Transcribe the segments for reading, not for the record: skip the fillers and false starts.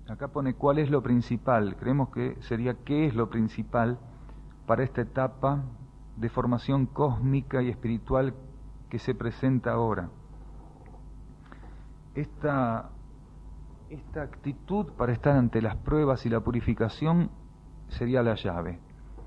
Acá pone cuál es lo principal. Creemos que sería qué es lo principal para esta etapa de formación cósmica y espiritual que se presenta ahora. Esta actitud para estar ante las pruebas y la purificación sería la llave.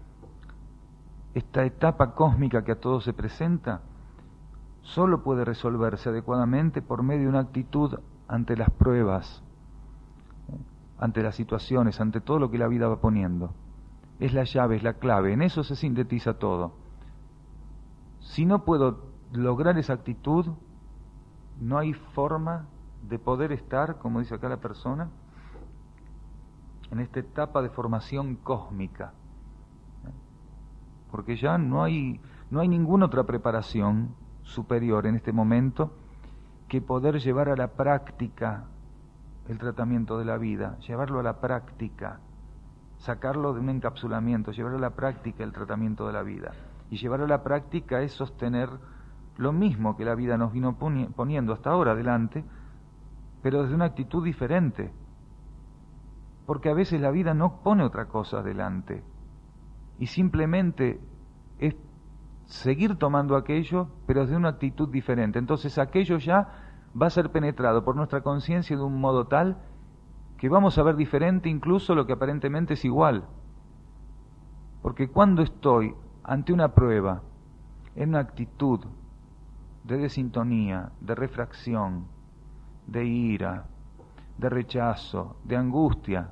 Esta etapa cósmica que a todos se presenta solo puede resolverse adecuadamente por medio de una actitud ante las pruebas, ante las situaciones, ante todo lo que la vida va poniendo. Es la llave, es la clave, en eso se sintetiza todo. Si no puedo lograr esa actitud, no hay forma de poder estar, como dice acá la persona, en esta etapa de formación cósmica. Porque ya no hay ninguna otra preparación superior en este momento que poder llevar a la práctica el tratamiento de la vida, llevarlo a la práctica, sacarlo de un encapsulamiento, llevarlo a la práctica el tratamiento de la vida. Y llevarlo a la práctica es sostener lo mismo que la vida nos vino poniendo hasta ahora adelante, pero desde una actitud diferente. Porque a veces la vida no pone otra cosa adelante, y simplemente es seguir tomando aquello, pero desde una actitud diferente. Entonces aquello ya va a ser penetrado por nuestra conciencia de un modo tal que vamos a ver diferente incluso lo que aparentemente es igual. Porque cuando estoy ante una prueba, en una actitud de desintonía, de refracción, de ira, de rechazo, de angustia,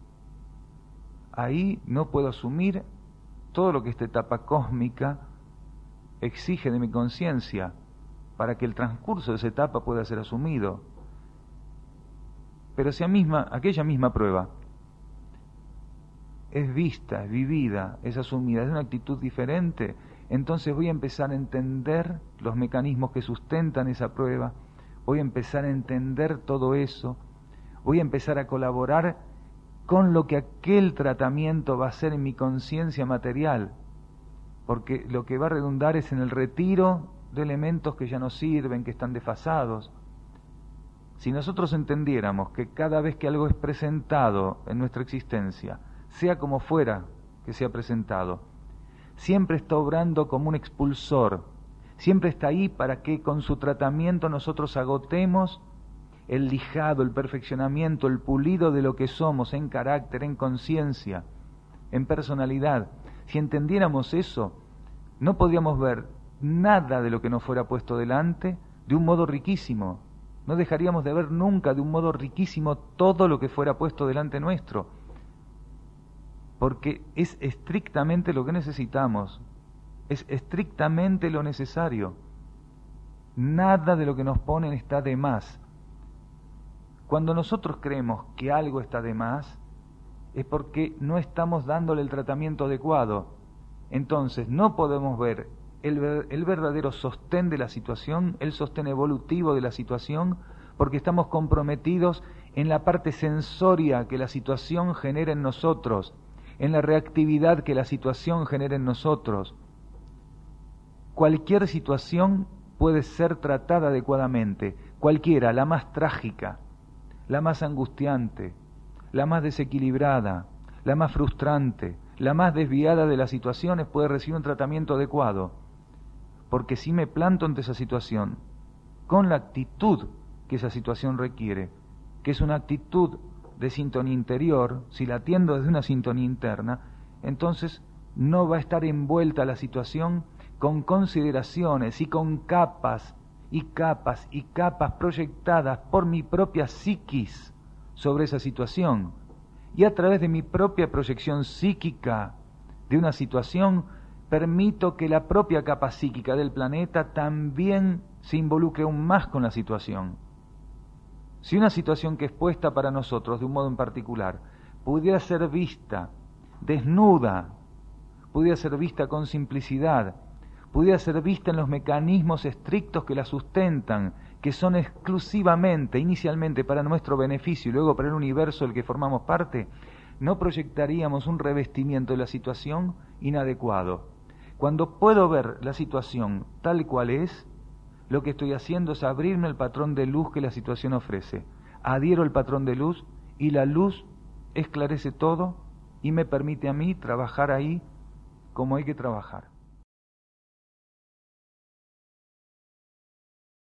ahí no puedo asumir todo lo que esta etapa cósmica exige de mi conciencia para que el transcurso de esa etapa pueda ser asumido. Pero si aquella misma prueba es vista, es vivida, es asumida, es una actitud diferente, entonces voy a empezar a entender los mecanismos que sustentan esa prueba, voy a empezar a entender todo eso, voy a empezar a colaborar con lo que aquel tratamiento va a hacer en mi conciencia material, porque lo que va a redundar es en el retiro de elementos que ya no sirven, que están desfasados. Si nosotros entendiéramos que cada vez que algo es presentado en nuestra existencia, sea como fuera que sea presentado, siempre está obrando como un expulsor, siempre está ahí para que con su tratamiento nosotros agotemos el lijado, el perfeccionamiento, el pulido de lo que somos en carácter, en conciencia, en personalidad. Si entendiéramos eso, no podríamos ver nada de lo que nos fuera puesto delante de un modo riquísimo. No dejaríamos de ver nunca de un modo riquísimo todo lo que fuera puesto delante nuestro, porque es estrictamente lo que necesitamos, es estrictamente lo necesario. Nada de lo que nos ponen está de más. Cuando nosotros creemos que algo está de más, es porque no estamos dándole el tratamiento adecuado. Entonces no podemos ver el verdadero sostén de la situación, el sostén evolutivo de la situación, porque estamos comprometidos en la parte sensoria que la situación genera en nosotros, en la reactividad que la situación genera en nosotros. Cualquier situación puede ser tratada adecuadamente, cualquiera, la más trágica, la más angustiante, la más desequilibrada, la más frustrante, la más desviada de las situaciones puede recibir un tratamiento adecuado. Porque si me planto ante esa situación con la actitud que esa situación requiere, que es una actitud de sintonía interior, si la atiendo desde una sintonía interna, entonces no va a estar envuelta la situación con consideraciones y con capas y capas y capas proyectadas por mi propia psiquis sobre esa situación. Y a través de mi propia proyección psíquica de una situación, permito que la propia capa psíquica del planeta también se involucre aún más con la situación. Si una situación que es puesta para nosotros de un modo en particular pudiera ser vista desnuda, pudiera ser vista con simplicidad, pudiera ser vista en los mecanismos estrictos que la sustentan, que son exclusivamente, inicialmente para nuestro beneficio y luego para el universo del que formamos parte, no proyectaríamos un revestimiento de la situación inadecuado. Cuando puedo ver la situación tal cual es, lo que estoy haciendo es abrirme al patrón de luz que la situación ofrece. Adhiero al patrón de luz y la luz esclarece todo y me permite a mí trabajar ahí como hay que trabajar.